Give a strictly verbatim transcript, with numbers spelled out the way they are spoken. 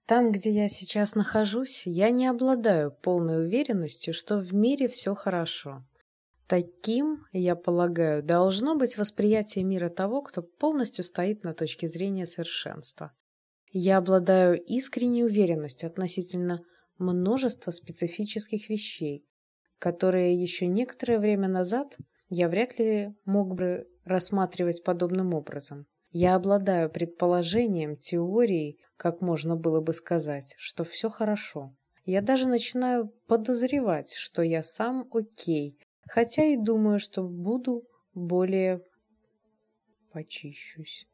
Там, где я сейчас нахожусь, я не обладаю полной уверенностью, что в мире все хорошо. Таким, я полагаю, должно быть восприятие мира того, кто полностью стоит на точке зрения совершенства. Я обладаю искренней уверенностью относительно множества специфических вещей, которые еще некоторое время назад я вряд ли мог бы рассматривать подобным образом. Я обладаю предположением, теорией, как можно было бы сказать, что все хорошо. Я даже начинаю подозревать, что я сам окей, хотя и думаю, что буду более почищусь.